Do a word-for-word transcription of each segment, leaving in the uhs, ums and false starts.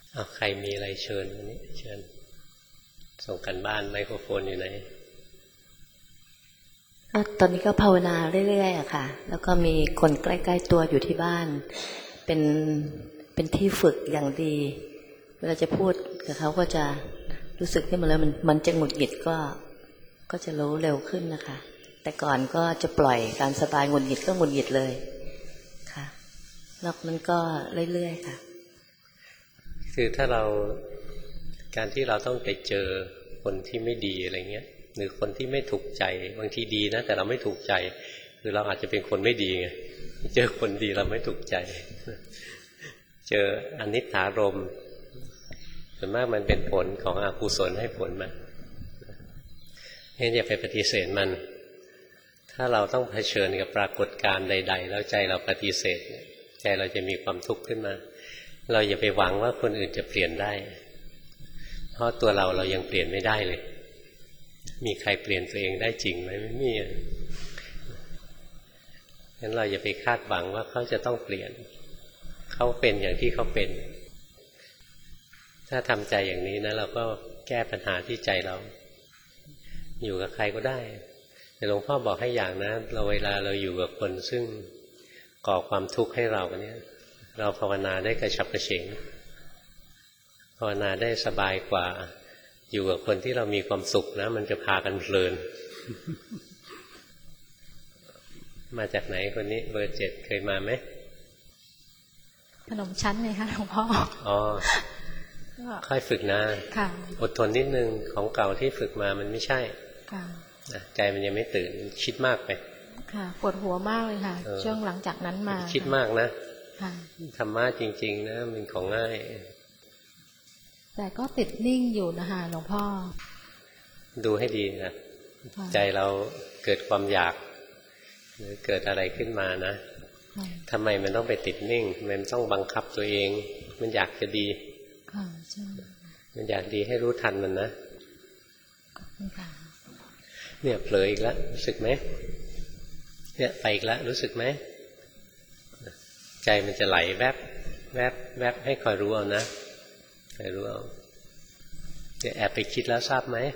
เอาใครมีอะไรเชิญวันนี้เชิญส่งกันบ้านไมโครโฟนอยู่ไหนตอนนี้ก็ภาวนาเรื่อยๆอะค่ะแล้วก็มีคนใกล้ๆตัวอยู่ที่บ้านเป็นเป็นที่ฝึกอย่างดีเวลาจะพูดกับเขาก็จะรู้สึกขึ้นมาแล้วมันมันจะหงุดหงิดก็ก็จะรู้เร็วขึ้นนะคะแต่ก่อนก็จะปล่อยการสบายหงุดหงิดก็หงุดหงิดเลยค่ะนอกนั้นก็เรื่อยๆค่ะคือถ้าเราการที่เราต้องไปเจอคนที่ไม่ดีอะไรเงี้ยหรือคนที่ไม่ถูกใจบางทีดีนะแต่เราไม่ถูกใจคือเราอาจจะเป็นคนไม่ดีไงเจอคนดีเราไม่ถูกใจเจออนิจจารมณ์ส่วนมากมันเป็นผลของอกุศลให้ผลมางั้นอย่าไปปฏิเสธมันถ้าเราต้องเผชิญกับปรากฏการณ์ใดๆแล้วใจเราปฏิเสธใจเราจะมีความทุกข์ขึ้นมาเราอย่าไปหวังว่าคนอื่นจะเปลี่ยนได้เพราะตัวเราเรายังเปลี่ยนไม่ได้เลยมีใครเปลี่ยนตัวเองได้จริงไหมไม่มีงั้นเราอย่าไปคาดหวังว่าเขาจะต้องเปลี่ยนเขาเป็นอย่างที่เขาเป็นถ้าทำใจอย่างนี้นะเราก็แก้ปัญหาที่ใจเราอยู่กับใครก็ได้แต่หลวงพ่อบอกให้อย่างนะเราเวลาเราอยู่กับคนซึ่งก่อความทุกข์ให้เราเนี่ยเราภาวนาได้กระฉับกระเฉงภาวนาได้สบายกว่าอยู่กับคนที่เรามีความสุขนะมันจะพากันเพลินมาจากไหนคนนี้เบอร์เจ็ดเคยมาไหมขนมชั้นเลยค่ะหลวงพ่ออ๋อค่อยฝึกนะอดทนนิดนึงของเก่าที่ฝึกมามันไม่ใช่ใจมันยังไม่ตื่นคิดมากไปค่ะปวดหัวมากเลยค่ะช่วงหลังจากนั้นมาคิดมากนะธรรมะจริงๆนะมันของง่ายแต่ก็ติดนิ่งอยู่นะคะหลวงพ่อดูให้ดีนะใจเราเกิดความอยากหรือเกิดอะไรขึ้นมานะทำไมมันต้องไปติดนิ่งมันต้องบังคับตัวเองมันอยากจะดีมันอยากดีให้รู้ทันมันนะเนี่ยเผลออีกแล้วรู้สึกไหมเนี่ยไปอีกแล้วรู้สึกไหมใจมันจะไหลแวบแวบแวบให้คอยรู้เอานะคอยรู้เอาเนี่ยแอบไปคิดแล้วทราบไหม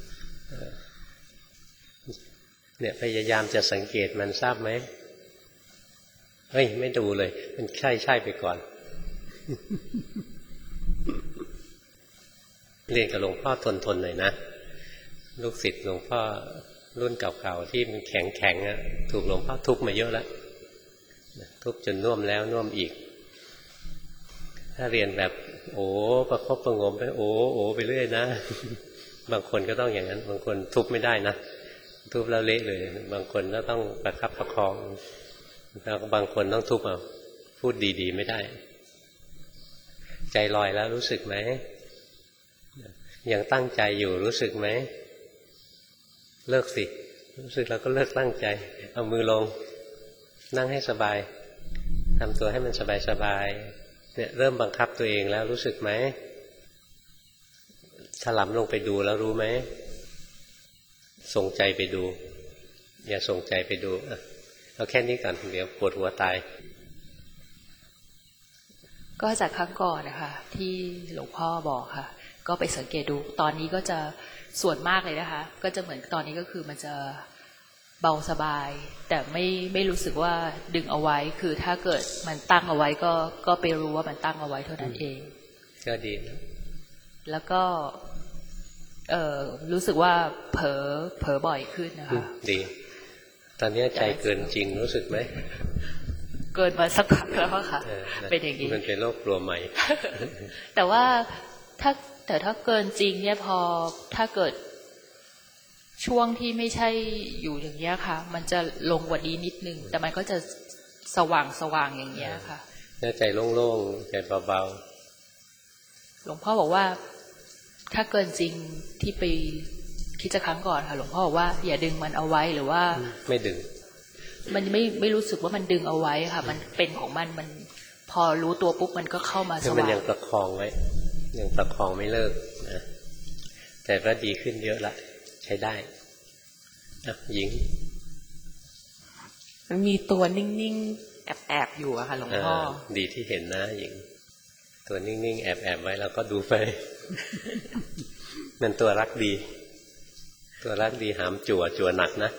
เนี่ยพยายามจะสังเกตมันทราบไหมเฮ้ยไม่ดูเลยมันใช่ใช่ไปก่อนเรียนกับหลวงพ่อทนทนหน่อยนะลูกศิษย์หลวงพ่อรุ่นเก่าๆที่มันแข็งแข็งอ่ะถูกหลวงพ่อทุบมาเยอะแล้วทุบจนน่วมแล้วน่วมอีกถ้าเรียนแบบโอ้ประคบประงมไปโอ้โอ้ไปเรื่อยนะบางคนก็ต้องอย่างนั้นบางคนทุบไม่ได้นะทุบแล้วเละเลยบางคนก็ต้องประคับประคองแล้วบางคนต้องทุบเอาพูดดีๆไม่ได้ใจลอยแล้วรู้สึกไหมยังตั้งใจอยู่รู้สึกไหมเลิกสิรู้สึกแล้วก็เลิกตั้งใจเอามือลงนั่งให้สบายทำตัวให้มันสบายๆเนี่ยเริ่มบังคับตัวเองแล้วรู้สึกไหมถลำลงไปดูแล้วรู้ไหมส่งใจไปดูอย่าส่งใจไปดูเอาแค่นี้ก่อนเดี๋ยวปวดหัวตายก็จากครั้งก่อนนะคะที่หลวงพ่อบอกค่ะก็ไปสังเกตดูตอนนี้ก็จะส่วนมากเลยนะคะก็จะเหมือนตอนนี้ก็คือมันจะเบาสบายแต่ไม่ไม่รู้สึกว่าดึงเอาไว้คือถ้าเกิดมันตั้งเอาไว้ก็ก็ไปรู้ว่ามันตั้งเอาไว้เท่านั้นเองก็ดีแล้วก็เอ่อรู้สึกว่าเผลอเผลอบ่อยขึ้นนะคะดีตอนนี้ใจเกินจริงรู้สึกไหมเกินมาสักพักแล้วค่ะเป็นอย่างนี้มันเป็นโรคกลัวใหม่แต่ว่าถ้าแต่ถ้าเกินจริงเนี่ยพอถ้าเกิดช่วงที่ไม่ใช่อยู่อย่างเงี้ยค่ะมันจะลงกว่านี้นิดนึงแต่มันก็จะสว่างสว่างอย่างเงี้ยค่ะใจโล่งๆใจเบาๆหลวงพ่อบอกว่าถ้าเกินจริงที่ไปคิดจะครั้งก่อนค่ะหลวงพ่อบอกว่าอย่าดึงมันเอาไว้หรือว่าไม่ดึงมันไม่ไม่รู้สึกว่ามันดึงเอาไว้ค่ะมันเป็นของมันมันพอรู้ตัวปุ๊บมันก็เข้ามาสว่างมันยังประคองไว้ยังประคองไม่เลิกนะแต่ก็ดีขึ้นเยอะละใช้ได้อ่ะหญิงมันมีตัวนิ่งๆแอบๆอยู่อะค่ะหลวงพ่อดีที่เห็นนะหญิงตัวนิ่งๆแอบๆไว้แล้วก็ดูไป มันตัวรักดีตัวรักดีหามจั่วจั่วหนักนะ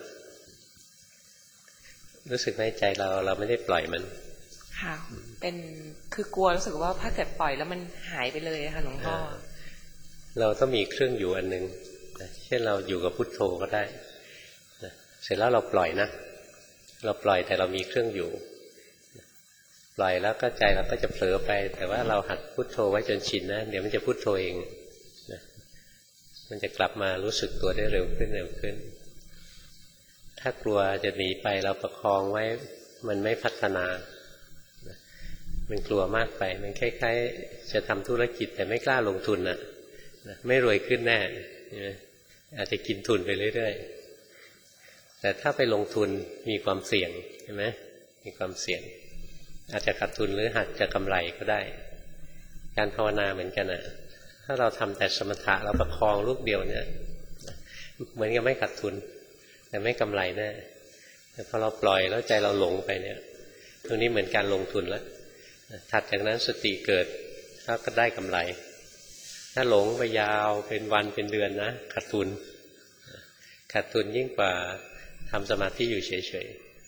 รู้สึกในใจเราเราไม่ได้ปล่อยมันค่ะเป็นคือกลัวรู้สึกว่าถ้าเกิดปล่อยแล้วมันหายไปเลยค่ะหลวงพ่อเราต้องมีเครื่องอยู่อันหนึ่งเช่นเราอยู่กับพุทโธก็ได้เสร็จแล้วเราปล่อยนะเราปล่อยแต่เรามีเครื่องอยู่ปล่อยแล้วก็ใจเราก็จะเผลอไปแต่ว่าเราหัดพุทโธไว้จนชินนะเดี๋ยวมันจะพุทโธเองมันจะกลับมารู้สึกตัวได้เร็วขึ้นเร็วขึ้นถ้ากลัวจะหนีไปเราประคองไว้มันไม่พัฒนามันกลัวมากไปมันคล้ายๆจะทำธุรกิจแต่ไม่กล้าลงทุนน่ะไม่รวยขึ้นแน่อาจจะกินทุนไปเรื่อยๆแต่ถ้าไปลงทุนมีความเสี่ยงใช่ไหมมีความเสี่ยงอาจจะขาดทุนหรือหักจะกำไรก็ได้การภาวนาเหมือนกันนะถ้าเราทำแต่สมถะเราประคองลูกเดียวเนี่ยเหมือนกับไม่ขาดทุนแต่ไม่กำไรแน่แต่พอเราปล่อยแล้วใจเราหลงไปเนี่ยตรงนี้เหมือนการลงทุนแล้วถัดจากนั้นสติเกิดถ้าก็ได้กำไรถ้าหลงไปยาวเป็นวันเป็นเดือนนะขาดทุนขาดทุนยิ่งกว่าทำสมาธิอยู่เฉย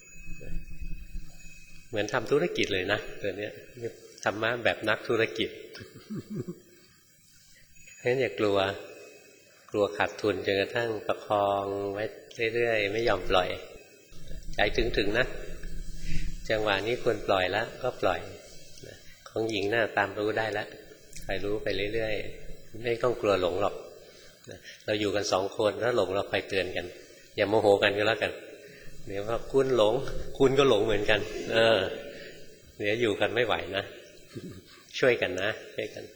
ๆเหมือนทำธุรกิจเลยนะตัวเนี้ยธรรมะแบบนักธุรกิจเพราะฉะนั้นอย่ากลัวกลัวขาดทุนจนกระทั่งประคองไว้เรื่อยๆไม่ยอมปล่อยใจถึงๆนะจังหวะนี้ควรปล่อยแล้วก็ปล่อยของหญิงน่าตามรู้ได้แล้วไปรู้ไปเรื่อยๆไม่ต้องกลัวหลงหรอกเราอยู่กันสองคนถ้าหลงเราคอยเตือนกันอย่าโมโหกันก็แล้วกันเดี๋ยวว่าคุณหลงคุณก็หลงเหมือนกันเออเดี๋ยวอยู่กันไม่ไหวนะช่วยกันนะช่วยกัน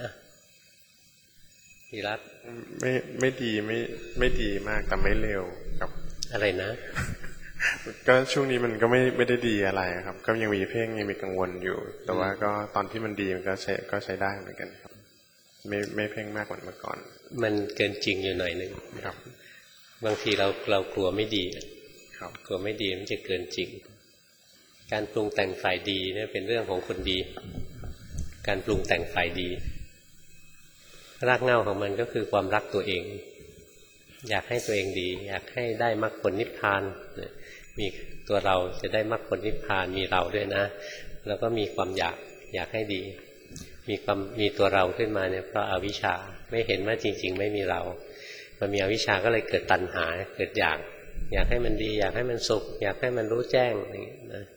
ทีรัตไม่ไม่ดีไม่ไม่ดีมากแต่ไม่เร็วครับอะไรนะก็ช่วงนี้มันก็ไม่ไม่ได้ดีอะไรครับก็ยังมีเพ่งยังมีกังวลอยู่แต่ว่าก็ตอนที่มันดีมันก็ใช้ก็ใช้ได้เหมือนกันครับไม่ไม่เพ่งมากกว่าเมื่อก่อนมันเกินจริงอยู่หน่อยนึงครับบางทีเราเรากลัวไม่ดีครับกลัวไม่ดีมันจะเกินจริงการปรุงแต่งฝ่ายดีเนี่ยเป็นเรื่องของคนดีการปรุงแต่งฝ่ายดีรากเหง้าของมันก็คือความรักตัวเองอยากให้ตัวเองดีอยากให้ได้มรรคผลนิพพานมีตัวเราจะได้มรรคผลนิพพานมีเราด้วยนะแล้วก็มีความอยากอยากให้ดีมีความมีตัวเราขึ้นมาเนี่ยเพราะอวิชชาไม่เห็นว่าจริงๆไม่มีเราพอมีอวิชชาก็เลยเกิดตัณหาเกิดอยากอยากให้มันดีอยากให้มันสุขอยากให้มันรู้แจ้งอะไรอย่างเงี้ยนะ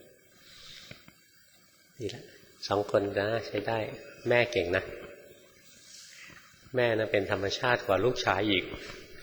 ดีละสองคนนะใช้ได้แม่เก่งนะแม่นะเป็นธรรมชาติกว่าลูกชายอีก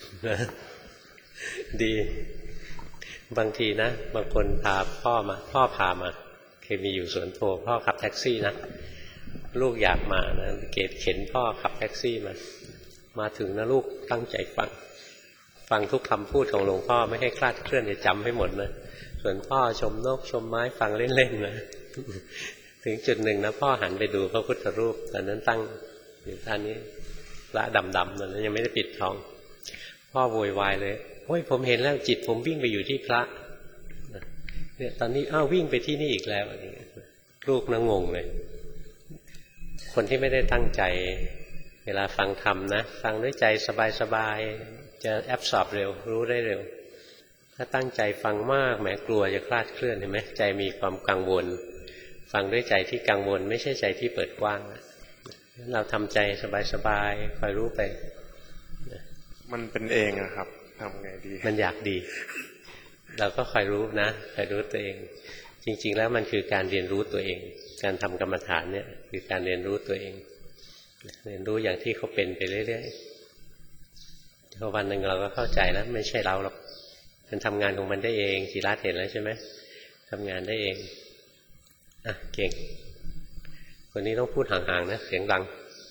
ดีบางทีนะบางคนพาพ่อมาพ่อพามาเคยมีอยู่สวนโพพ่อขับแท็กซี่นะลูกอยากมานะเกดเข็นพ่อขับแท็กซี่มามาถึงนะลูกตั้งใจฟังฟังทุกคำพูดของหลวงพ่อไม่ให้คลาดเคลื่อนจะจำให้หมดนะส่วนพ่อชมนกชมไม้ฟังเล่นๆนะถึงจุดหนึ่งนะพ่อหันไปดูพระพุทธรูปตอนนั้นตั้งอยู่ท่านนี้ละดำๆตอนนั้นยังไม่ได้ปิดทองพ่อโวยวายเลยโอ้ยผมเห็นแล้วจิตผมวิ่งไปอยู่ที่พระเนี่ยตอนนี้อ้าววิ่งไปที่นี่อีกแล้วอะไรเงี้ยลูกนั่งงงเลยคนที่ไม่ได้ตั้งใจเวลาฟังธรรมนะฟังด้วยใจสบายๆจะแอบสอบเร็วรู้ได้เร็วถ้าตั้งใจฟังมากแหมกลัวจะคลาดเคลื่อนเห็นไหมใจมีความกังวลฟังด้วยใจที่กังวลไม่ใช่ใจที่เปิดกว้างเราทำใจสบายๆคอยรู้ไปมันเป็นเองอะครับทำไงดีมันอยากดีเราก็คอยรู้นะคอยรู้ตัวเองจริงๆแล้วมันคือการเรียนรู้ตัวเองการทำกรรมฐานเนี่ยคือการเรียนรู้ตัวเองเรียนรู้อย่างที่เขาเป็นไปเรื่อยๆพอวันหนึ่งเราก็เข้าใจแล้วไม่ใช่เราหรอกมันทำงานของมันได้เองจิรัตเห็นแล้วใช่ไหมทำงานได้เองอ่ะเก่งคนนี้ต้องพูดห่างๆนะเสียงดัง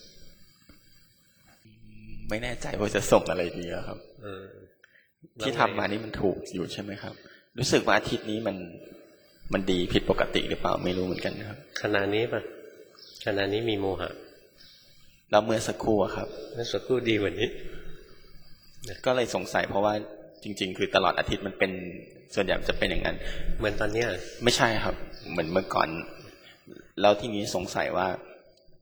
ไม่แน่ใจว่าจะส่งอะไรดีครับที่ทำมานี่มันถูกอยู่ใช่ไหมครับรู้สึกว่าอาทิตย์นี้มันมันดีผิดปกติหรือเปล่าไม่รู้เหมือนกันนะครับขณะนี้ป่ะขณะนี้มีโมหะแล้วเมื่อสักครู่ครับเมื่อสักครู่ดีกว่านี้ก็เลยสงสัยเพราะว่าจริงๆคือตลอดอาทิตย์มันเป็นส่วนใหญ่จะเป็นอย่างนั้นเหมือนตอนเนี้ยไม่ใช่ครับเหมือนเมื่อก่อนแล้วทีนี้สงสัยว่า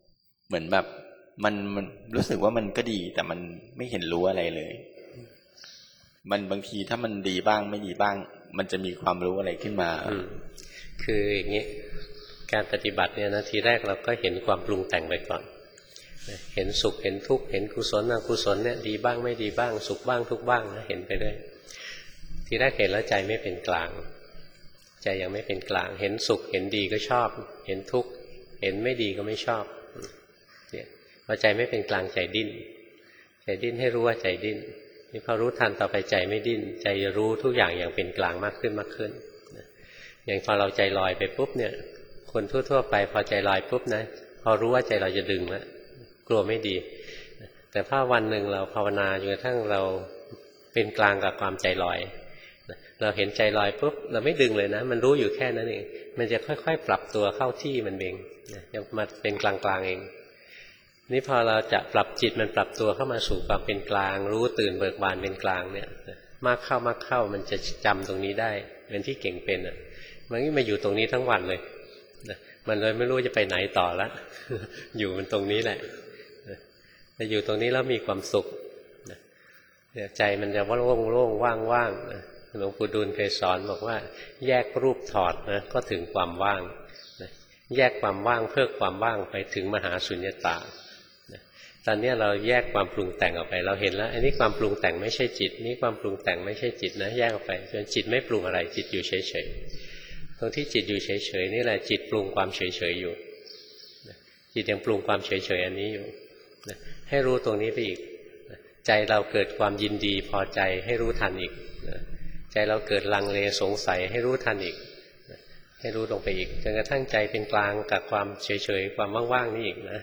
เหมือนแบบมันมันรู้สึกว่ามันก็ดีแต่มันไม่เห็นรู้อะไรเลยมันบางทีถ้ามันดีบ้างไม่ดีบ้างมันจะมีความรู้อะไรขึ้นมาคืออย่างนี้การปฏิบัติเนี่ยนะทีแรกเราก็เห็นความปรุงแต่งไปก่อนเห็นสุขเห็นทุกข์เห็นกุศลอกุศลเนี่ยดีบ้างไม่ดีบ้างสุขบ้างทุกข์บ้างนะเห็นไปด้วยทีแรกเห็นแล้วใจไม่เป็นกลางใจยังไม่เป็นกลางเห็นสุขเห็นดีก็ชอบเห็นทุกข์เห็นไม่ดีก็ไม่ชอบเนี่ยพอใจไม่เป็นกลางใจดิ้นใจดิ้นให้รู้ว่าใจดิ้นนี่พอรู้ทันต่อไปใจไม่ดิ้นใจจะรู้ทุกอย่างอย่างเป็นกลางมากขึ้นมากขึ้นอย่างพอเราใจลอยไปปุ๊บเนี่ยคนทั่วๆไปพอใจลอยปุ๊บนะพอรู้ว่าใจเราจะดึงแล้วกลัวไม่ดีแต่ถ้าวันหนึ่งเราภาวนาจนกระทั่งเราเป็นกลางกับความใจลอยเราเห็นใจลอยปุ๊บเราไม่ดึงเลยนะมันรู้อยู่แค่นั้นเองมันจะค่อยๆปรับตัวเข้าที่มันเองจะมาเป็นกลางๆเองนี่พอเราจะปรับจิตมันปรับตัวเข้ามาสู่ความเป็นกลางรู้ตื่นเบิกบานเป็นกลางเนี่ยมากเข้ามากเข้ามันจะจำตรงนี้ได้เป็นที่เก่งเป็นอ่ะมันก็มาอยู่ตรงนี้ทั้งวันเลยมันเลยไม่รู้จะไปไหนต่อละอยู่มันตรงนี้แหละแต่อยู่ตรงนี้แล้วมีความสุขใจมันจะว่างโล่งว่างว่างหลวงปู่ดูลเคยสอนบอกว่าแยกรูปถอดนะก็ถึงความว่างแยกความว่างเพื่อความว่างไปถึงมหาสุญญตาตอนนี้เราแยกความปรุงแต่งออกไปเราเห็นแล้วอันนี้ความปรุงแต่งไม่ใช่จิตนี่ความปรุงแต่งไม่ใช่จิตนะแยกออกไปจนจิตไม่ปรุงอะไรจิตอยู่เฉยๆตรงที่จิตอยู่เฉยๆนี่แหละจิตปรุงความเฉยๆอยู่จิตยังปรุงความเฉยๆอันนี้อยู่ให้รู้ตรงนี้ไปอีกใจเราเกิดความยินดีพอใจให้รู้ทันอีกใจเราเกิดลังเลสงสัยให้รู้ทันอีกให้รู้ลงไปอีกจนกระทั่งใจเป็นกลางกับความเฉยๆความว่างๆนี่อีกนะ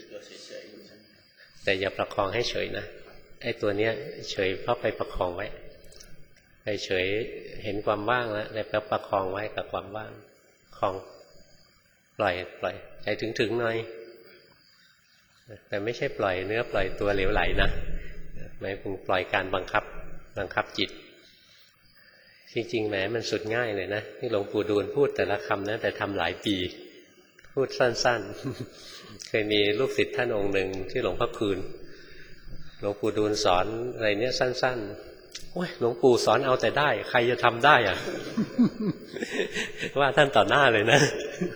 แต่อย่าประคองให้เฉยนะไอ้ตัวเนี้ยเฉยเพราะไปประคองไว้ไปเฉยเห็นความว่างแล้วแล้วประคองไว้กับความว่างคองปล่อยปล่อยใจถึงๆหน่อยแต่ไม่ใช่ปล่อยเนื้อปล่อยตัวเหลวไหลนะไม่พึงปล่อยการบังคับบังคับจิตจริงๆแหมมันสุดง่ายเลยนะที่หลวงปู่ดูลพูดแต่ละคำนะแต่ทำหลายปีพูดสั้นๆเคยมีลูกศิษย์ท่านองค์หนึ่งที่หลวงพ่อคืนหลวงปู่ดูลสอนอะไรเนี้ยสั้นๆโอ้ยหลวงปู่สอนเอาแต่ได้ใครจะทำได้อ่ะ ว่าท่านต่อหน้าเลยนะ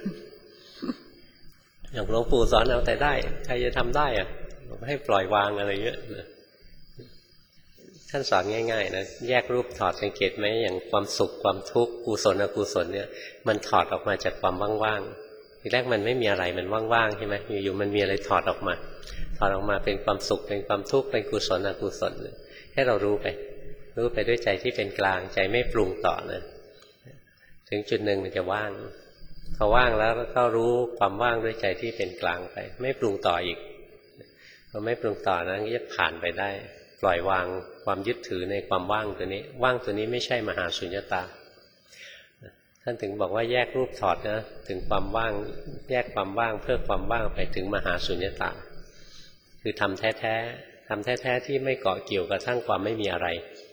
อย่างหลวงปู่สอนเอาแต่ได้ใครจะทำได้อ่ะให้ปล่อยวางอะไรเงี้ยท่านสอนง่ายๆนะแยกรูปถอดสังเกตไหมอย่างความสุขความทุกข์กุศลอกุศลเนี่ยมันถอดออกมาจากความว่างๆทีแรกมันไม่มีอะไรมันว่างๆใช่ไหมอยู่ๆมันมีอะไรถอดออกมาถอดออกมาเป็นความสุขเป็นความทุกข์เป็นกุศลอกุศลให้เรารู้ไปรู้ไปด้วยใจที่เป็นกลางใจไม่ปรุงต่อนะถึงจุดหนึ่งมันจะว่างพอว่างแล้วก็รู้ความว่างด้วยใจที่เป็นกลางไปไม่ปรุงต่ออีกพอไม่ปรุงต่อนั้นก็จะผ่านไปได้ปล่อยวางความยึดถือในความว่างตัวนี้ว่างตัวนี้ไม่ใช่มหาสุญญตาท่านถึงบอกว่าแยกรูปถอดนะถึงความว่างแยกความว่างเพื่อความว่างไปถึงมหาสุญญตาคือทำแท้ๆทำแท้ๆที่ไม่เกาะเกี่ยวกับทั้งความไม่มีอะไร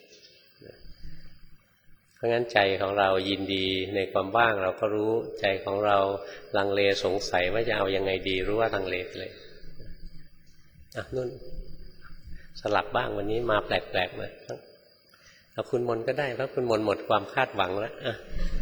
เพราะงั้นใจของเรายินดีในความว่างเราก็รู้ใจของเราลังเลสงสัยว่าจะเอายังไงดีรู้ว่าลังเลไปเลยอ่ะนู่นสลับบ้างวันนี้มาแปลกๆนะเอาคุณมนก็ได้เพราะคุณมนหมดความคาดหวังแล้วอ่ะ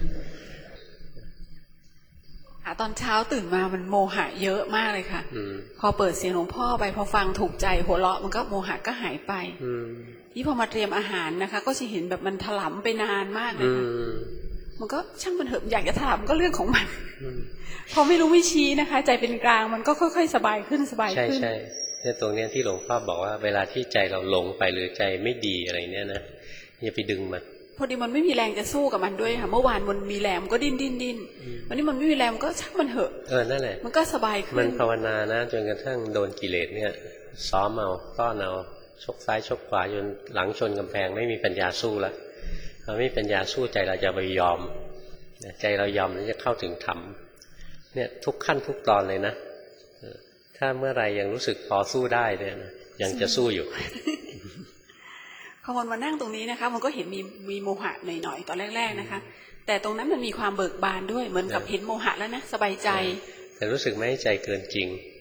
ตอนเช้าตื่นมามันโมหะเยอะมากเลยค่ะพอเปิดเสียงหลวงพ่อไปพอฟังถูกใจหัวเราะมันก็โมหะก็หายไปที่พอมาเตรียมอาหารนะคะก็จะเห็นแบบมันถลำไปนานมากเลยค่ะมันก็ช่างมันเถอะอยากจะถลำก็เรื่องของมันพอไม่รู้ไม่ชี้นะคะใจเป็นกลางมันก็ค่อยๆสบายขึ้นสบายขึ้นใช่เนี่ยตรงนี้ที่หลวงพ่อบอกว่าเวลาที่ใจเราหลงไปหรือใจไม่ดีอะไรเนี่ยนะอย่าไปดึงมันพอดีมันไม่มีแรงจะสู้กับมันด้วยค่ะเมื่อวานมันมีแรงมันก็ดิ้นดิ้นดิ้นวันนี้มันไม่มีแรงมันก็ช่างมันเถอะเออนั่นแหละมันก็สบายขึ้นมันภาวนานะจนกระทั่งโดนกิเลสเนี่ยซ้อมเอาต้อนเอาชกซ้ายชกขวาจนหลังชนกำแพงไม่มีปัญญาสู้แล้วพอไม่มีปัญญาสู้ใจเราจะไปยอมใจเรายอมแล้วจะเข้าถึงธรรมเนี่ยทุกขั้นทุกตอนเลยนะถ้าเมื่อไรยังรู้สึกพอสู้ได้เนี่ยยังจะสู้อยู่พอมันมานั่งตรงนี้นะคะมันก็เห็นมีมีโมหะหน่อยๆตอนแรกๆนะคะแต่ตรงนั้นมันมีความเบิกบานด้วยเหมือนกับเห็นโมหะแล้วนะสบายใจแต่รู้สึกไหมใจเกินจริง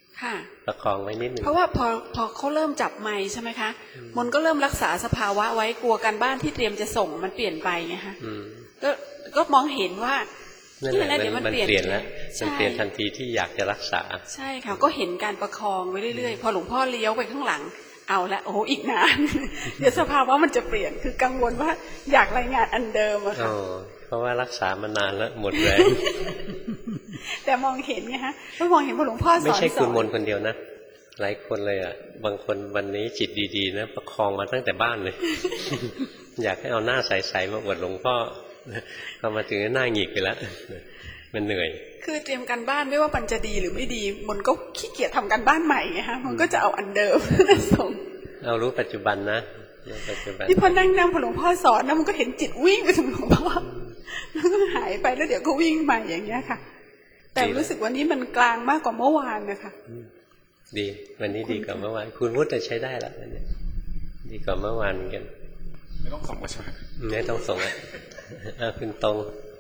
ค่ะประคองไว้นิดนึงเพราะว่าพอพอเขาเริ่มจับไมค์ใช่ไหมคะมนก็เริ่มรักษาสภาวะไว้กลัวการบ้านที่เตรียมจะส่งมันเปลี่ยนไปไงคะก็ก็มองเห็นว่านั่นแหละมันเปลี่ยนแล้วมันเปลี่ยนทันทีที่อยากจะรักษาใช่ค่ะก็เห็นการประคองไว้เรื่อยๆพอหลวงพ่อเลี้ยวไปข้างหลังเอาละโอ้อีกนานเดี๋ยวสภาวะมันจะเปลี่ยนคือกังวลว่าอยากรายงานอันเดิมอะค่ะเพราะว่ารักษามานานแล้วหมดแรงแต่มองเห็นไงฮะไม่มองเห็นว่าหลวงพ่อสอนไม่ใช่คุณมนคนเดียวนะหลายคนเลยอ่ะบางคนวันนี้จิตดีๆนะประคองมาตั้งแต่บ้านเลยอยากให้เอาหน้าใสๆมาอวดหลวงพ่อพอมาถึงหน้าหงิกไปแล้วมันเหนื่อยคือเตรียมการบ้านไม่ว่ามันจะดีหรือไม่ดีมันก็ขี้เกียจทำการบ้านใหม่ไงฮะมันก็จะเอาอันเดิมส่งเอารู้ปัจจุบันนะปัจจุบันที่พอนั่งนั่งพอหลวงพ่อสอนนะมันก็เห็นจิตวิ่งไปถึงหลวงพ่อแล้วก็หายไปแล้วเดี๋ยวก็วิ่งใหม่อย่างเงี้ยค่ะแต่รู้สึกวันนี้มันกลางมากกว่าเมื่อวานนะคะดีวันนี้ดีกว่าเมื่อวานคุณวุฒิจะใช้ได้ละวันนี้ดีกว่าเมื่อวานกันไม่ต้องส่งก็ใช่ไหมไม่ต้องส่งอ่ะคุณตรง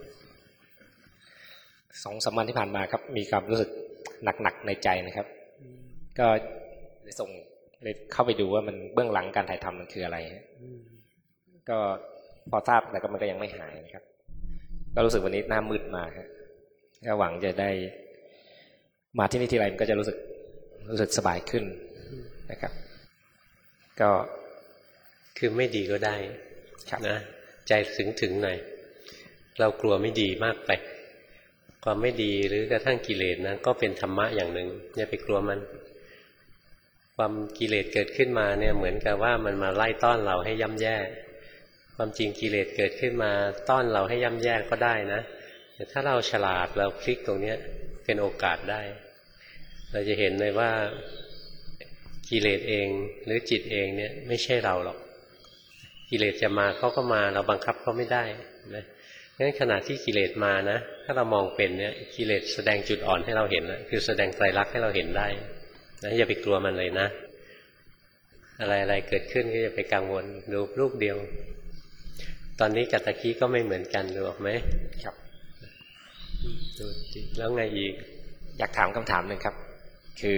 สองสามวันที่ผ่านมาครับมีความรู้สึกหนักๆในใจนะครับก็เลยส่งเลยเข้าไปดูว่ามันเบื้องหลังการถ่ายทำมันคืออะไรก็พอทราบแต่ก็มันก็ยังไม่หายนะครับก็รู้สึกวันนี้หน้ามืดมาครับก็หวังจะได้มาที่นี่ทีไรมันก็จะรู้สึกรู้สึกสบายขึ้นนะครับก็คือไม่ดีก็ได้นะใจถึงถึงหน่อยเรากลัวไม่ดีมากไปความไม่ดีหรือกระทั่งกิเลสนะก็เป็นธรรมะอย่างหนึ่งอย่าไปกลัวมันความกิเลสเกิดขึ้นมาเนี่ยเหมือนกับว่ามันมาไล่ต้อนเราให้ย่ำแย่ความจริงกิเลสเกิดขึ้นมาต้อนเราให้ย่ำแย่ก็ได้นะแต่ถ้าเราฉลาดเราพลิกตรงนี้เป็นโอกาสได้เราจะเห็นเลยว่ากิเลสเองหรือจิตเองเนี่ยไม่ใช่เราหรอกกิเลสจะมาเขาก็มาเราบังคับเขาไม่ได้นะงั้นขณะที่กิเลสมานะถ้าเรามองเป็นเนี่ยกิเลสแสดงจุดอ่อนให้เราเห็นนะคือแสดงไตรลักษณ์ให้เราเห็นได้นะอย่าไปกลัวมันเลยนะอะไรๆเกิดขึ้นก็อย่าไปกังวลดูรูปเดียวตอนนี้กับตะกี้ก็ไม่เหมือนกันดูออกไหมครับดูแล้วไงอีกอยากถามคำถามหนึ่งครับคือ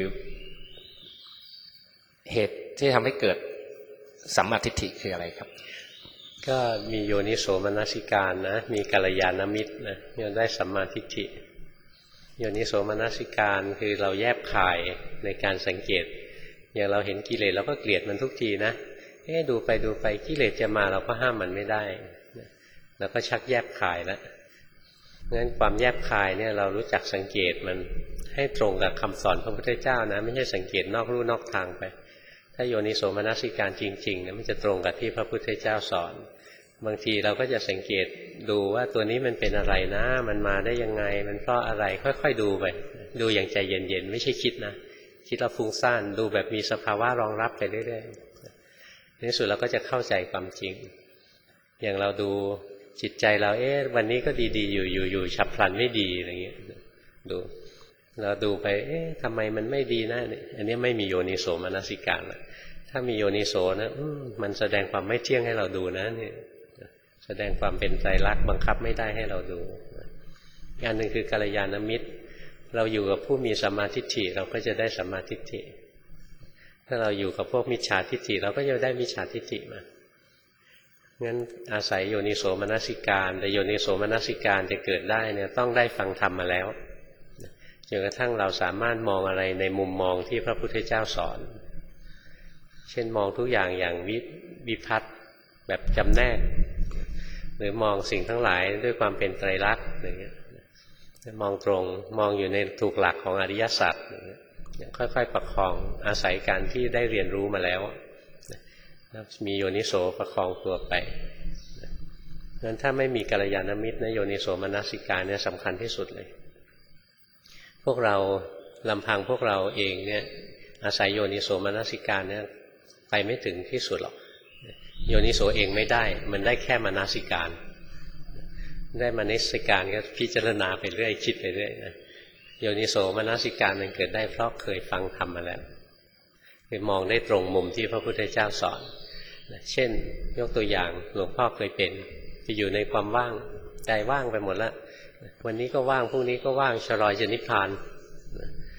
เหตุที่ทำให้เกิดสัมมาทิฏฐิคืออะไรครับก็มีโยนิโสมนสิการนะมีกัลยาณมิตรนะจะได้สัมมาทิฏฐิโยนิโสมนสิการคือเราแยบคายในการสังเกตอย่างเราเห็นกิเลสเราก็เกลียดมันทุกทีนะเอ๊ะดูไปดูไปกิเลสจะมาเราก็ห้ามมันไม่ได้เราก็ชักแยบคายแล้วงั้นความแยบคายเนี่ยเรารู้จักสังเกตมันให้ตรงกับคำสอนพระพุทธเจ้านะไม่ใช่สังเกตนอกลู่นอกทางไปถ้าโยนิโสมนสิการจริงๆนะมันจะตรงกับที่พระพุทธเจ้าสอนบางทีเราก็จะสังเกตดูว่าตัวนี้มันเป็นอะไรนะมันมาได้ยังไงมันเพราะอะไรค่อยๆดูไปดูอย่างใจเย็นๆไม่ใช่คิดนะคิดเราฟุ้งซ่านดูแบบมีสภาวะรองรับไปเรื่อยๆในที่สุดเราก็จะเข้าใจความจริงอย่างเราดูจิตใจเราเอ๊ะวันนี้ก็ดีๆอยู่อยู่อยู่ฉับพลันไม่ดีอะไรเงี้ยดูเราดูไปเอ๊ะทำไมมันไม่ดีนะอันนี้ไม่มีโยนิโสมนสิการนะถ้ามีโยนิโสนะมันแสดงความไม่เที่ยงให้เราดูนะนี่แสดงความเป็นไตรลักษณ์บังคับไม่ได้ให้เราดูงานหนึ่งคือกัลยาณมิตรเราอยู่กับผู้มีสัมมาทิฏฐิเราก็จะได้สัมมาทิฏฐิถ้าเราอยู่กับพวกมิจฉาทิฏฐิเราก็จะได้มิจฉาทิฏฐิมางั้นอาศัยโยนิโสมนสิการแต่โยนิโสมนสิการจะเกิดได้เนี่ยต้องได้ฟังธรรมมาแล้วจนกระทั่งเราสามารถมองอะไรในมุมมองที่พระพุทธเจ้าสอนเช่นมองทุกอย่างอย่างวิวิภัตติแบบจำแนกหรือมองสิ่งทั้งหลายด้วยความเป็นไตรลักษณ์อย่างเงี้ยมองตรงมองอยู่ในถูกหลักของอริยสัจค่อยๆประคองอาศัยการที่ได้เรียนรู้มาแล้วมีโยนิโสประคองตัวไปงั้นถ้าไม่มีกัลยาณมิตรนะโยนิโสมนสิการเนี่ยสำคัญที่สุดเลยพวกเราลำพังพวกเราเองเนี่ยอาศัยโยนิโสมนสิการเนี่ยไปไม่ถึงที่สุดหรอกโยนิโสเองไม่ได้มันได้แค่มนสิการได้มนสิการก็พิจารณาไปเรื่อยคิดไปเรื่อยนะโยนิโสมนสิการมันเกิดได้เพราะเคยฟังธรรมมาแล้วเคยมองได้ตรงมุมที่พระพุทธเจ้าสอนเช่นยกตัวอย่างหลวงพ่อเคยเป็นจะอยู่ในความว่างใจว่างไปหมดแล้ววันนี้ก็ว่างพรุ่งนี้ก็ว่างชลอยจะนิพพาน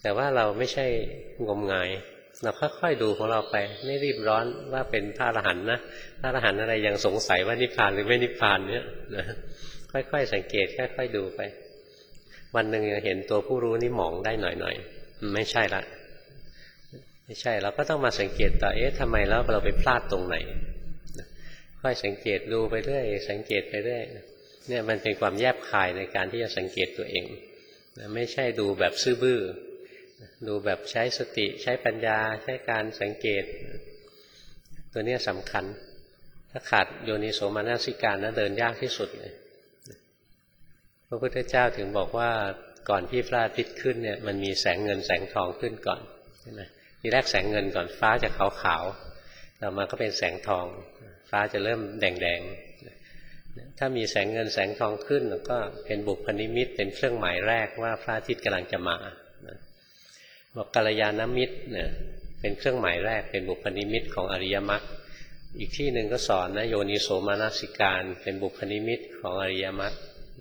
แต่ว่าเราไม่ใช่งมงายเราค่อยๆดูของเราไปไม่รีบร้อนว่าเป็นพระอรหันต์นะพระอรหันต์อะไรยังสงสัยว่านิพพานหรือไม่นิพพานเนี่ยนะค่อยๆสังเกตค่อยๆดูไปวันหนึ่งเห็นตัวผู้รู้นี่หมองได้หน่อยๆไม่ใช่ละไม่ใช่เราก็ต้องมาสังเกตต่อเอ๊ะทำไมแล้วเราไปพลาดตรงไหนค่อยสังเกตดูไปเรื่อยสังเกตไปเรื่อยเนี่ยมันเป็นความแยบคายในการที่จะสังเกตตัวเองไม่ใช่ดูแบบซื่อบื้อดูแบบใช้สติใช้ปัญญาใช้การสังเกตตัวนี้สำคัญถ้าขาดโยนิโสมนสิการนะเดินยากที่สุดเลยพระพุทธเจ้าถึงบอกว่าก่อนที่พระอาทิตย์ขึ้นเนี่ยมันมีแสงเงินแสงทองขึ้นก่อนใช่ไหมทีแรกแสงเงินก่อนฟ้าจะขาวๆต่อมาก็เป็นแสงทองฟ้าจะเริ่มแดงๆถ้ามีแสงเงินแสงทองขึ้นก็เป็นบุพนิมิตเป็นเครื่องหมายแรกว่าพระอาทิตย์กำลังจะมาบอกกัลยาณมิตรเนี่ยเป็นเครื่องหมายแรกเป็นบุพนิมิตของอริยมรรคอีกที่หนึ่งก็สอนนะโยนิโสมนสิการเป็นบุพนิมิตของอริยมรรค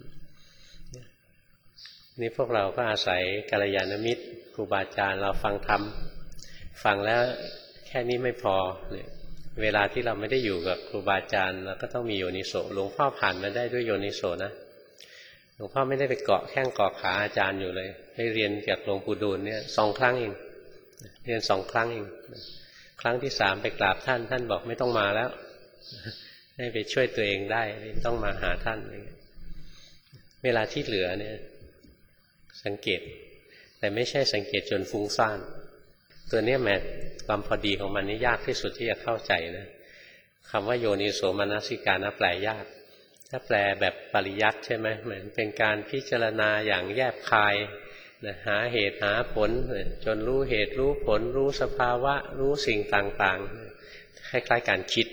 นี่พวกเราก็อาศัยกัลยาณมิตรครูบาอาจารย์เราฟังธรรมฟังแล้วแค่นี้ไม่พอเนี่ยเวลาที่เราไม่ได้อยู่กับครูบาอาจารย์เราก็ต้องมีโยนิโสหลวงพ่อผ่านมาได้ด้วยโยนิโสนะหลวงพ่อไม่ได้ไปเกาะแข้งเกาะขาอาจารย์อยู่เลยไปเรียนกับหลวงปู่ดูลเนี่ยสองครั้งเองเรียนสองครั้งเองครั้งที่สามไปกราบท่านท่านบอกไม่ต้องมาแล้วให้ไปช่วยตัวเองได้ไม่ต้องมาหาท่านเวลาที่เหลือเนี่ยสังเกตแต่ไม่ใช่สังเกตจนฟุ้งซ่านตัวนี้แม้ความพอดีของมันนี่ยากที่สุดที่จะเข้าใจนะคำว่าโยนิโสมนสิการนะแปลยากถ้าแปลแบบปริยัติใช่ไหมเหมือนเป็นการพิจารณาอย่างแยบคายนะหาเหตุหาผลจนรู้เหตุรู้ผลรู้สภาวะรู้สิ่งต่างๆคล้ายๆการคิด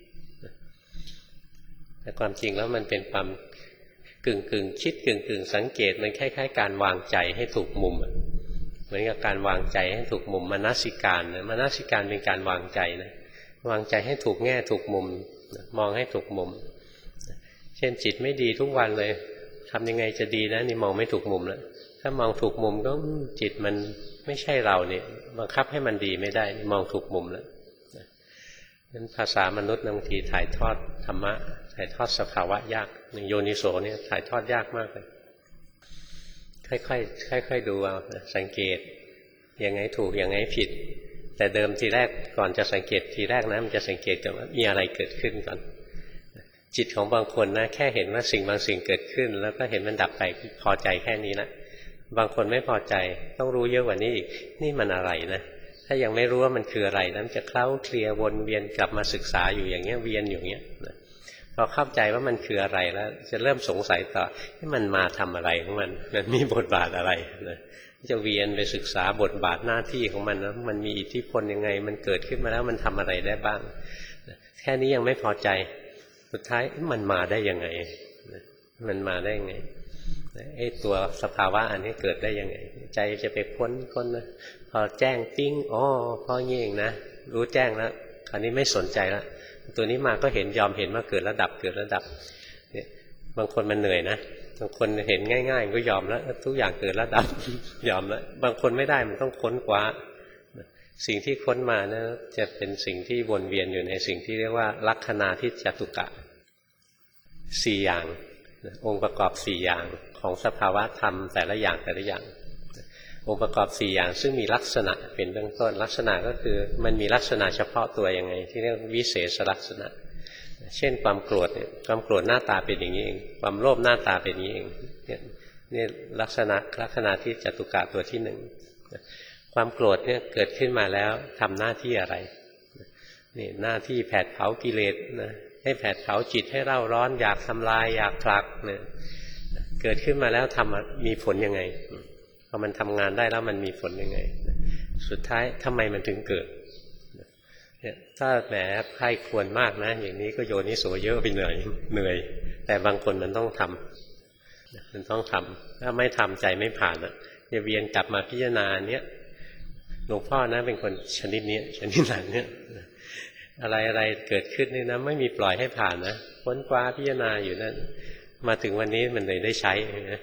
แต่ความจริงแล้วมันเป็นความกึ่งกึ่งคิดกึ่งกึ่งสังเกตมันคล้ายๆการวางใจให้ถูกมุมเหมือนกับการวางใจให้ถูกมุมมนสิการนะมนสิการเป็นการวางใจนะวางใจให้ถูกแง่ถูกมุมมองให้ถูกมุมเช่นจิตไม่ดีทุกวันเลยทำยังไงจะดีนะนี่มองไม่ถูกมุมแล้วถ้ามองถูกมุมก็จิตมันไม่ใช่เราเนี่ยบังคับให้มันดีไม่ได้นี่มองถูกมุมแล้วนั้นภาษามนุษย์บางทีถ่ายทอดธรรมะถ่ายทอดสภาวะยากอย่างโยนิโสเนี่ยถ่ายทอดยากมากเลยค่อยๆค่อยๆดูเอาสังเกตยังไงถูกยังไงผิดแต่เดิมทีแรกก่อนจะสังเกตทีแรกนะมันจะสังเกตก่อนว่ามีอะไรเกิดขึ้นก่อนจิตของบางคนนะแค่เห็นว่าสิ่งบางสิ่งเกิดขึ้นแล้วก็เห็นมันดับไปพอใจแค่นี้นะบางคนไม่พอใจต้องรู้เยอะกว่านี้อีกนี่มันอะไรนะถ้ายังไม่รู้ว่ามันคืออะไรนั้นจะเคล้าเคลียวนเวียนกลับมาศึกษาอยู่อย่างเงี้ยเวียนอยู่อย่างเงี้ยพอเข้าใจว่ามันคืออะไรแล้วจะเริ่มสงสัยต่อที่มันมาทำอะไรของมันมันมีบทบาทอะไรนะจะเวียนไปศึกษาบทบาทหน้าที่ของมันนะมันมีอิทธิพลยังไงมันเกิดขึ้นมาแล้วมันทำอะไรได้บ้างแค่นี้ยังไม่พอใจสุดท้ายมันมาได้ยังไงมันมาได้ยังไงไอ้ตัวสภาวะอันนี้เกิดได้ยังไงใจจะไปค้นค้นนะพอแจ้งปิ้งอ๋อพอเงี้ยเองนะรู้แจ้งแล้วคราวนี้ไม่สนใจแล้วตัวนี้มาก็เห็นยอมเห็นว่าเกิดระดับเกิดระดับเนี่ยบางคนมันเหนื่อยนะบางคนเห็นง่ายๆก็ยอมแล้วทุกอย่างเกิดระดับยอมแล้วบางคนไม่ได้มันต้องค้นคว้าสิ่งที่ค้นมานะจะเป็นสิ่งที่วนเวียนอยู่ในสิ่งที่เรียกว่าลักขณาทิจตุกะสี่อย่างองค์ประกอบสี่อย่างของสภาวะธรรมแต่ละอย่างแต่ละอย่างองค์ประกอบสี่อย่างซึ่งมีลักษณะเป็นเบื้องต้นลักษณะก็คือมันมีลักษณะเฉพาะตัวยังไงที่เรียกวิเศษลักษณะเช่นความโกรธเนี่ยความโกรธหน้าตาเป็นอย่างนี้เองความโลภหน้าตาเป็นอย่างนี้เองเนี่ยนี่ลักษณะลักษณะที่จตุกะตัวที่หนึ่งความโกรธเนี่ยเกิดขึ้นมาแล้วทำหน้าที่อะไรนี่หน้าที่แผดเผากิเลสนะให้แผดเผาจิตให้เร่าร้อนอยากทำลายอยากผลักเนี่ยเกิดขึ้นมาแล้วทำมีผลยังไงพอมันทำงานได้แล้วมันมีผลยังไงสุดท้ายทำไมมันถึงเกิดเนี่ยถ้าแหมใคร่ควรมากนะอย่างนี้ก็โยนิโสเยอะไปเหนื่อยเหนื่อยแต่บางคนมันต้องทำมันต้องทำถ้าไม่ทำใจไม่ผ่านอ่ะจะเวียนกลับมาพิจารณาเนี้ยหลวงพ่อนะเป็นคนชนิดนี้ชนิดหลังเนี้ยอะไรอะไรเกิดขึ้นนี่นะไม่มีปล่อยให้ผ่านนะค้นคว้าพิจารณาอยู่นั่นมาถึงวันนี้มันเลยได้ใช้นะ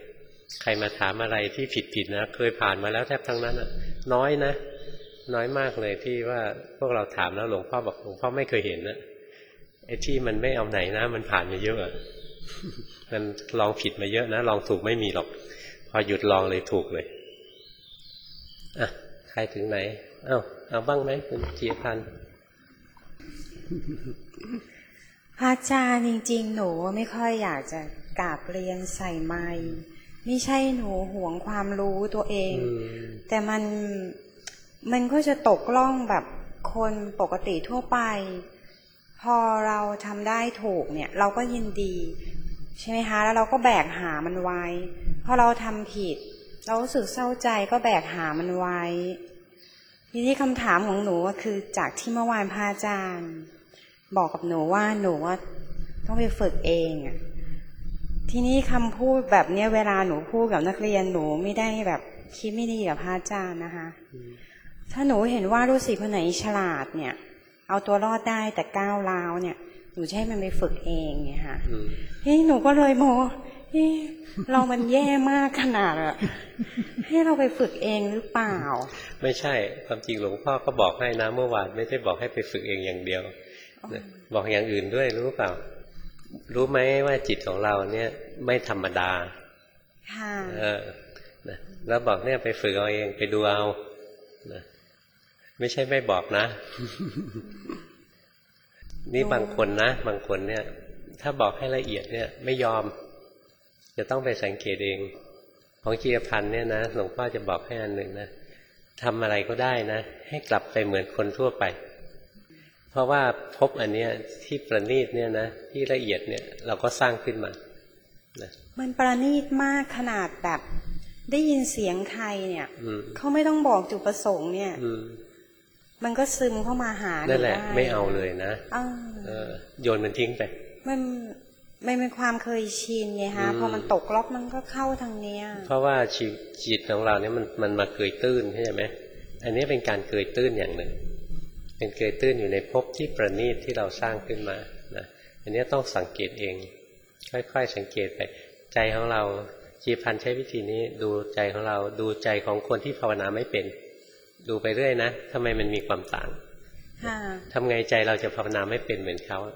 ใครมาถามอะไรที่ผิดๆนะเคยผ่านมาแล้วแทบทั้งนั้นอะน้อยนะน้อยมากเลยที่ว่าพวกเราถามแล้วหลวงพ่อบอกหลวงพ่อไม่เคยเห็นนะไอ้ที่มันไม่เอาไหนนะมันผ่านมาเยอะมันลองผิดมาเยอะนะลองถูกไม่มีหรอกพอหยุดลองเลยถูกเลยอ่ะใครถึงไหนเอ้าเอาบ้างไหมคุณจีพันธ์พระอาจารย์จริงๆหนูไม่ค่อยอยากจะกราบเรียนใส่ไมค์ไม่ใช่หนูหวงความรู้ตัวเองแต่มันมันก็จะตกล่องแบบคนปกติทั่วไปพอเราทำได้ถูกเนี่ยเราก็ยินดีใช่ไหมคะแล้วเราก็แบกหามันไว้พอเราทำผิดเรารู้สึกเศร้าใจก็แบกหามันไว้ทีนี้คำถามของหนูก็คือจากที่เมื่อวานพระอาจารย์บอกกับหนูว่าหนูว่าต้องไปฝึกเองอ่ะทีนี้คำพูดแบบเนี้ยเวลาหนูพูดกับนักเรียนหนูไม่ได้แบบคิดไม่ดีกับพระอาจารย์นะคะถ้าหนูเห็นว่ารู้สึกคนไหนฉลาดเนี่ยเอาตัวรอดได้แต่ก้าวร้าวเนี่ยหนูจะให้มันไปฝึกเองไงค่ะทีนี้หนูก็เลยโมเรามันแย่มากขนาดอะให้เราไปฝึกเองหรือเปล่าไม่ใช่ความจริงหลวงพ่อก็บอกให้นะเมื่อวานไม่ได้บอกให้ไปฝึกเองอย่างเดียวบอกอย่างอื่นด้วยรู้เปล่ารู้ไหมว่าจิตของเราเนี่ยไม่ธรรมดาค่ะเออแล้วบอกเนี่ยไปฝึกเอาเองไปดูเอานะไม่ใช่ไม่บอกนะ นี่บางคนนะบางคนเนี่ยถ้าบอกให้ละเอียดเนี่ยไม่ยอมจะต้องไปสังเกตเองของจีรพันธ์เนี่ยนะหลวงพ่อจะบอกให้อันหนึ่งนะทำอะไรก็ได้นะให้กลับไปเหมือนคนทั่วไปเพราะว่าพบอันเนี้ยที่ประณีตเนี่ยนะที่ละเอียดเนี่ยเราก็สร้างขึ้นมานะมันประณีตมากขนาดแบบได้ยินเสียงใครเนี่ยเขาไม่ต้องบอกจุดประสงค์เนี่ยมันก็ซึมเข้ามาหานั่นแหละไม่เอาเลยนะเออโยนมันทิ้งไปมันไม่เป็นความเคยชินไงฮะพอมันตกล็อกมันก็เข้าทางเนี้ยเพราะว่าจิตของเราเนี่ยมันมันมาเกยตื้นใช่ไหมอันนี้เป็นการเกยตื้นอย่างหนึ่งเป็นเกยตื้นอยู่ในภพที่ประณีตที่เราสร้างขึ้นมานะอันนี้ต้องสังเกตเองค่อยๆสังเกตไปใจของเราจีพันใช้วิธีนี้ดูใจของเราดูใจของคนที่ภาวนาไม่เป็นดูไปเรื่อยนะทำไมมันมีความต่างทำไงใจเราจะภาวนาไม่เป็นเหมือนเขา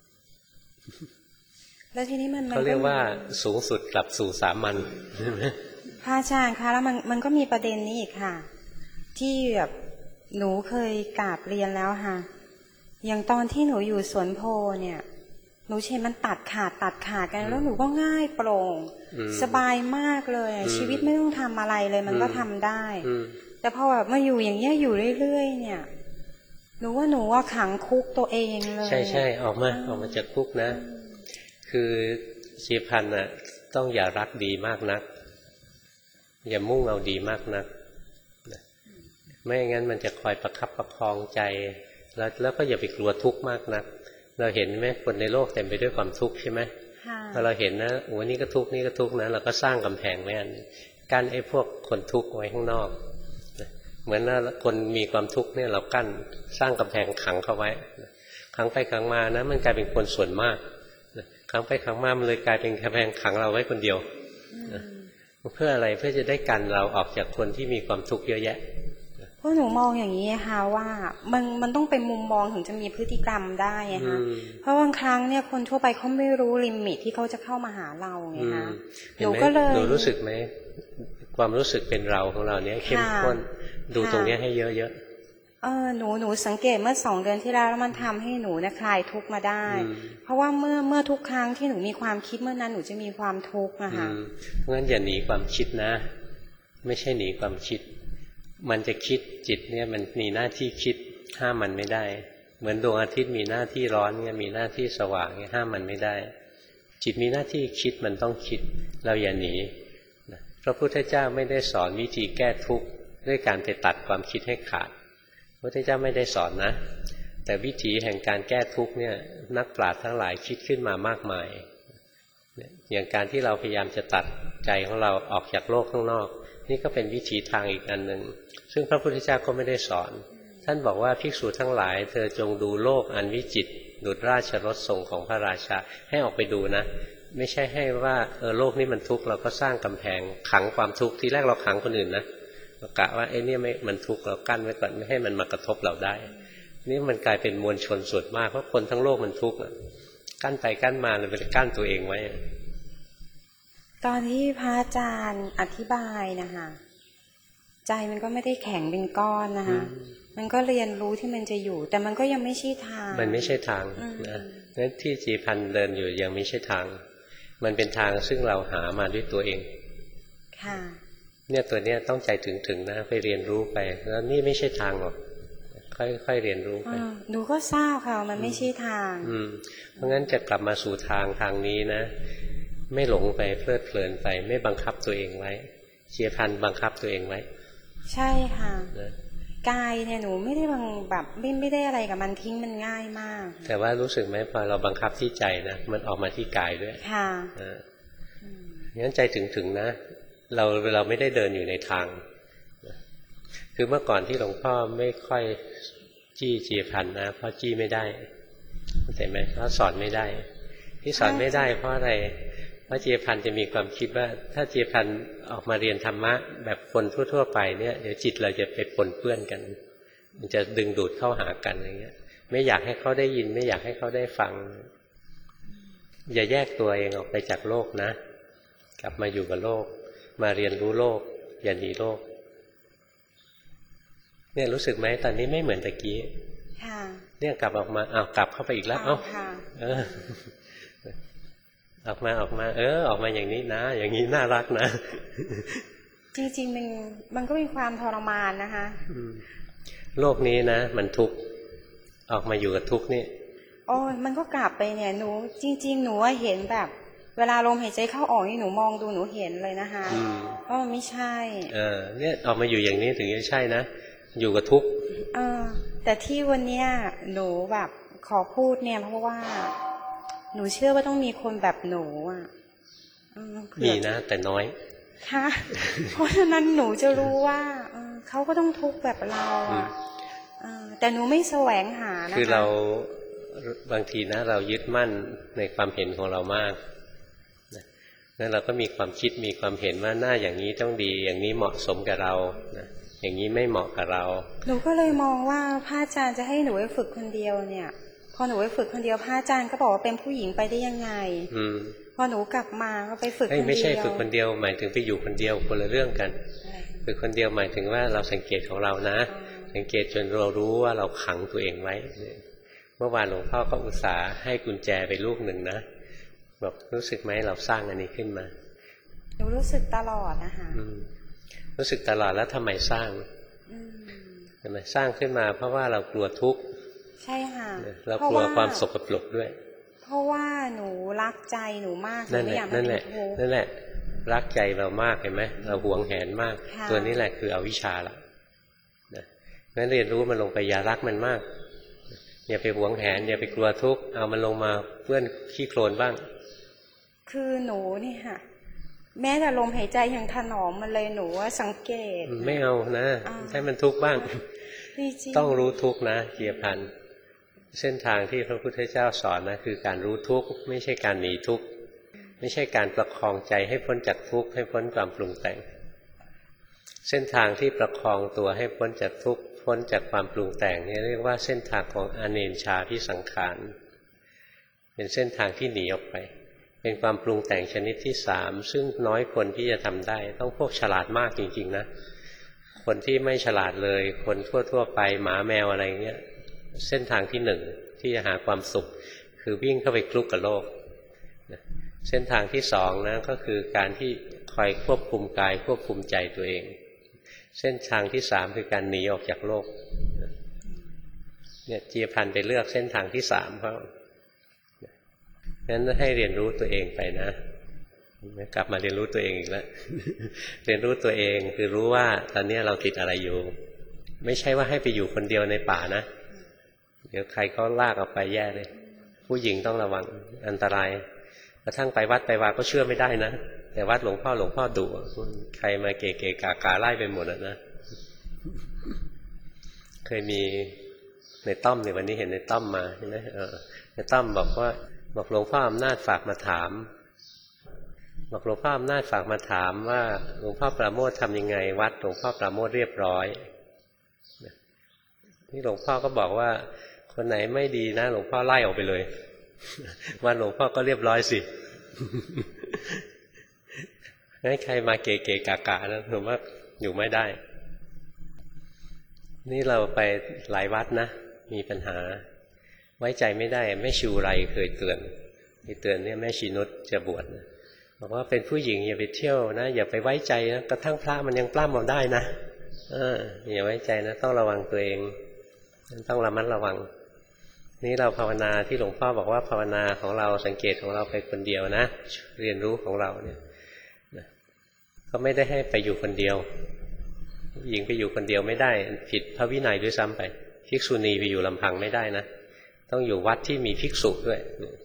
แล้วทีนี้มันเขาเรียกว่าสูงสุดกลับสู่สามัญพระอาจารย์คะแล้วมันมันก็มีประเด็นนี้อีกค่ะที่แบบหนูเคยกราบเรียนแล้วค่ะอย่างตอนที่หนูอยู่สวนโพเนี่ยหนูเห็นมันตัดขาดตัดขาดกันแล้วหนูก็ง่ายโปร่งสบายมากเลยชีวิตไม่ต้องทำอะไรเลยมันก็ทำได้แต่พอแบบมาอยู่อย่างเงี้ยอยู่เรื่อยๆเนี่ยหนูว่าหนูว่าขังคุกตัวเองเลยใช่ใช่ออกมาออกมาจากคุกนะคือชีพันธ์น่ะต้องอย่ารักดีมากนักอย่ามุ่งเอาดีมากนักไม่งั้นมันจะคอยประคับประคองใจแล้วแล้วก็อย่าไปกลัวทุกข์มากนักเราเห็นไหมคนในโลกเต็มไปด้วยความทุกข์ใช่ไหมพอเราเห็นนะโอ้นี่ก็ทุกข์นี่ก็ทุกข์นะเราก็สร้างกำแพงไว้อันกั้นไอ้พวกคนทุกข์ไว้ข้างนอกเหมือนว่าคนมีความทุกข์เนี่ยเรากั้นสร้างกำแพงขังเขาไว้ขังไปขังมานะมันกลายเป็นคนส่วนมากขังไปขังมามันเลยกลายเป็นกำแพงขังเราไว้คนเดียวเพื่ออะไรเพื่อจะได้กันเราออกจากคนที่มีความทุกข์เยอะแยะเพราะหนูมองอย่างนี้ค่ะว่ามันมันต้องเป็นมุมมองถึงจะมีพฤติกรรมได้ไงคะเพราะบางครั้งเนี่ยคนทั่วไปเขาไม่รู้ลิมิตที่เขาจะเข้ามาหาเราไงคะหนูก็เลยหนูรู้สึกไหมความรู้สึกเป็นเราของเราเนี้ยเข้มข้นดูตรงนี้ให้เยอะๆเออหนูหนูสังเกตเมื่อสองเดือนที่แล้วแล้วมันทำให้หนูนะคลายทุกข์มาได้เพราะว่าเมื่อเมื่อทุกครั้งที่หนูมีความคิดเมื่อนั้นหนูจะมีความทุกข์นะคะเพราะงั้นอย่าหนีความคิดนะไม่ใช่หนีความคิดมันจะคิดจิตเนี่ยมันมีหน้าที่คิดห้ามมันไม่ได้เหมือนดวงอาทิตย์มีหน้าที่ร้อนเนี่ยมีหน้าที่สว่างเนี่ยห้ามมันไม่ได้จิตมีหน้าที่คิดมันต้องคิดเราอย่าหนีพระพุทธเจ้าไม่ได้สอนวิธีแก้ทุกข์ด้วยการไปตัดความคิดให้ขาดพระพุทธเจ้าไม่ได้สอนนะแต่วิธีแห่งการแก้ทุกข์เนี่ยนักปราชญ์ทั้งหลายคิดขึ้นมามากมายอย่างการที่เราพยายามจะตัดใจของเราออกจากโลกข้างนอกนี่ก็เป็นวิถีทางอีกอันหนึ่งซึ่งพระพุทธเจ้าก็ไม่ได้สอนท่านบอกว่าภิกษุทั้งหลายเธอจงดูโลกอันวิจิตรดุจราชรสทรงของพระราชาให้ออกไปดูนะไม่ใช่ให้ว่าเออโลกนี้มันทุกข์เราก็สร้างกำแพงขังความทุกข์ทีแรกเราขังคนอื่นนะเรากะว่าไอ้นี่ไม่มันทุกข์เรากั้นไว้ก่อนไม่ให้มันมากระทบเราได้นี่มันกลายเป็นมวลชนส่วนมากเพราะคนทั้งโลกมันทุกข์กั้นไปกั้นมาเลยไปกั้นตัวเองไว้ตอนที่พระอาจารย์อธิบายนะคะใจมันก็ไม่ได้แข็งเป็นก้อนนะคะมันก็เรียนรู้ที่มันจะอยู่แต่มันก็ยังไม่ใช่ทางมันไม่ใช่ทางนะนั่นที่จีพันเดินอยู่ยังไม่ใช่ทางมันเป็นทางซึ่งเราหามาด้วยตัวเองค่ะเนี่ยตัวเนี้ยต้องใจถึงๆนะไปเรียนรู้ไปแล้วนี่ไม่ใช่ทางหรอกค่อยๆเรียนรู้ไปหนูก็ทราบค่ะมันไม่ใช่ทางอืมเพราะงั้นจะกลับมาสู่ทางทางนี้นะไม่หลงไปเพลิดเพลินไปไม่บังคับตัวเองไว้เชียร์พันบังคับตัวเองไว้ใช่ค่ะกายเนี่ยหนูไม่ได้บังแบบไม่ไม่ได้อะไรกับมันทิ้งมันง่ายมากแต่ว่ารู้สึกไหมพอเราบังคับที่ใจนะมันออกมาที่กายด้วยค่ะงั้นใจถึงๆนะเราเราไม่ได้เดินอยู่ในทางคือเมื่อก่อนที่หลวงพ่อไม่ค่อยจี้เจียพันนะเพราะจี้ไม่ได้เข้าใจไหมเพราะสอนไม่ได้ที่สอนไม่ได้เพราะอะไรเพราะเจียพันจะมีความคิดว่าถ้าเจียพันออกมาเรียนธรรมะแบบคนทั่วๆไปเนี่ยเดี๋ยวจิตเราจะไปปนเปื้อนกันมันจะดึงดูดเข้าหากันอย่างเงี้ยไม่อยากให้เขาได้ยินไม่อยากให้เขาได้ฟังอย่าแยกตัวเองออกไปจากโลกนะกลับมาอยู่กับโลกมาเรียนรู้โลกอย่าหนีโลกเนี่ยรู้สึกไหมตอนนี้ไม่เหมือนตะกี้เนี่ยกลับออกมาอ้าวกลับเข้าไปอีกแล้วเอ้าเออออกมาออกมาเออออกมาอย่างนี้นะอย่างนี้น่ารักนะจริงๆมันมันก็มีความทรมานนะคะโลกนี้นะมันทุกข์ออกมาอยู่กับทุกข์นี่โอ้ยมันก็กลับไปเนี่ยหนูจริงๆหนูว่าเห็นแบบเวลาลมหายใจเข้าออกนี่หนูมองดูหนูเห็นเลยนะคะเพราะมันไม่ใช่เออเนี่ยออกมาอยู่อย่างนี้ถึงจะใช่นะอยู่กับทุกข์เออแต่ที่วันเนี้ยหนูแบบขอพูดเนี่ยเพราะว่าหนูเชื่อว่าต้องมีคนแบบหนูอ่ะมีนะแต่น้อยค่ะเพราะฉะนั้นหนูจะรู้ว่าเขาก็ต้องทุกข์แบบเราอ่ะแต่หนูไม่แสวงหานะคะคือเราบางทีนะเรายึดมั่นในความเห็นของเรามากนั่นเราก็มีความคิดมีความเห็นว่าหน้าอย่างนี้ต้องดีอย่างนี้เหมาะสมกับเรานะอย่างนี้ไม่เหมาะกับเราหนูก็เลยมองว่าพระอาจารย์จะให้หนูไปฝึกคนเดียวเนี่ยพอหนูไปฝึกคนเดียวพระอาจารย์ก็บอกว่าเป็นผู้หญิงไปได้ยังไงพอหนูกลับมาก็ไปฝึกคนเดียวไม่ใช่ฝึกคนเดียวหมายถึงไปอยู่คนเดียวคนละเรื่องกันฝึกคนเดียวหมายถึงว่าเราสังเกตของเรานะสังเกตจนเรารู้ว่าเราขังตัวเองไว้เมื่อวานหลวงพ่อก็อุตส่าห์ให้กุญแจไปลูกหนึ่งนะบอกรู้สึกไหมเราสร้างอันนี้ขึ้นมาหนูรู้สึกตลอดนะคะรู้สึกตลอดแล้วทำไมสร้างทำไมสร้างขึ้นมาเพราะว่าเรากลัวทุกข์ใช่ค่ะเรากลัวความสกปรกด้วยเพราะว่าหนูรักใจหนูมากหนูไม่อยากนั่นแหละนั่นแหละรักใจเรามากเห็นไหมเราหวงแหนมากตัวนี้แหละคืออวิชชาละนะงั้นเรียนรู้มันลงไปอย่ารักมันมากอย่าไปหวงแหนอย่าไปกลัวทุกข์เอามันลงมาเปื้อนขี้โคลนบ้างคือหนูนี่ค่ะแม้แต่ลมหายใจยังถนอมมันเลยหนูว่าสังเกตไม่เอานะให้มันทุกข์บ้างต้องรู้ทุกข์นะเกียรพันธ์เส้นทางที่พระพุทธเจ้าสอนนะคือการรู้ทุกข์ไม่ใช่การหนีทุกข์ไม่ใช่การประคองใจให้พ้นจากทุกข์ให้พ้นความปรุงแต่งเส้นทางที่ประคองตัวให้พ้นจากทุกข์พ้นจากความปรุงแต่งนี่เรียกว่าเส้นทางของอเนนชาพิสังขารเป็นเส้นทางที่หนีออกไปเป็นความปรุงแต่งชนิดที่สามซึ่งน้อยคนที่จะทำได้ต้องพวกฉลาดมากจริงๆนะคนที่ไม่ฉลาดเลยคนทั่วๆไปหมาแมวอะไรเงี้ยเส้นทางที่หนึ่งที่จะหาความสุขคือวิ่งเข้าไปคลุกกับโลกเส้นทางที่สองนะก็คือการที่คอยควบคุมกายควบคุมใจตัวเองเส้นทางที่สามคือการหนีออกจากโลกเนี่ยเจียพันไปเลือกเส้นทางที่สามเพราะงั้นให้เรียนรู้ตัวเองไปนะกลับมาเรียนรู้ตัวเองอีกแล้ว เรียนรู้ตัวเองคือรู้ว่าตอนนี้เราติดอะไรอยู่ไม่ใช่ว่าให้ไปอยู่คนเดียวในป่านะเดี๋ยวใครเขาลากออกไปแย่เลยผู้หญิงต้องระวังอันตรายกระทั่งไปวัดไปวาก็เชื่อไม่ได้นะแต่วัดหลวงพ่อหลวงพ่อดุใครมาเกะเกะกากาไล่ไปหมดนะเคยมีในต้อมในวันนี้เห็นในต้อมมาใช่ไหมเออในต้อมบอกว่าบอกหลวงพ่ออำนาจฝากมาถามบอกหลวงพ่ออำนาจฝากมาถามว่าหลวงพ่อปราโมทย์ทำยังไงวัดหลวงพ่อปราโมทย์เรียบร้อยนี่หลวงพ่อก็บอกว่าคนไหนไม่ดีนะหลวงพ่อไล่ออกไปเลยว่าหลวงพ่อก็เรียบร้อยสิให้ใครมาเกะเกะกะกะนะผมว่าอยู่ไม่ได้นี่เราไปหลายวัดนะมีปัญหาไว้ใจไม่ได้แม่ชูไรเคยเตือนมีเตือนเนี่ยแม่ชีนุชจะบวชนะบอกว่าเป็นผู้หญิงอย่าไปเที่ยวนะอย่าไปไว้ใจนะกระทั่งพระมันยังปล้ำเราได้นะเอออย่าไว้ใจนะต้องระวังตัวเองต้องระมัดระวังนี่เราภาวนาที่หลวงพ่อบอกว่าภาวนาของเราสังเกตของเราไปคนเดียวนะเรียนรู้ของเราเนี่ยก็ไม่ได้ให้ไปอยู่คนเดียวหญิงไปอยู่คนเดียวไม่ได้ผิดพระวินัยด้วยซ้ำไปภิกษุณีไปอยู่ลำพังไม่ได้นะต้องอยู่วัดที่มีภิกษุด้วย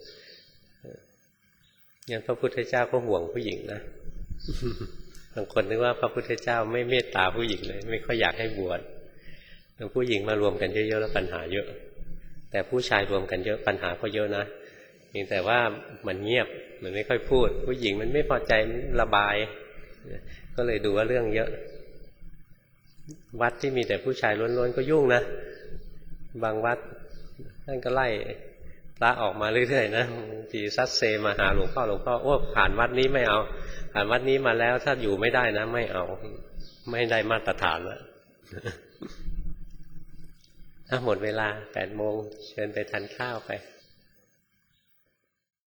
อย่างพระพุทธเจ้าก็ห่วงผู้หญิงนะบางคนนึกว่าพระพุทธเจ้าไม่เมตตาผู้หญิงเลยไม่ค่อยอยากให้บวชผู้หญิงมารวมกันเยอะๆแล้วปัญหาเยอะแต่ผู้ชายรวมกันเยอะปัญหาก็เยอะนะเพียงแต่ว่ามันเงียบมันไม่ค่อยพูดผู้หญิงมันไม่พอใจระบายก็เลยดูว่าเรื่องเยอะวัดที่มีแต่ผู้ชายล้วนๆก็ยุ่งนะบางวัดท่านก็ไล่พระออกมาเรื่อยๆนะทีซัดเซมาหาหลวงพ่อหลวงพ่อโอ้ผ่านวัดนี้ไม่เอาผ่านวัดนี้มาแล้วถ้าอยู่ไม่ได้นะไม่เอาไม่ได้มาตรฐานแล้วหมดเวลาแปดโมงเชิญไปทานข้าวไป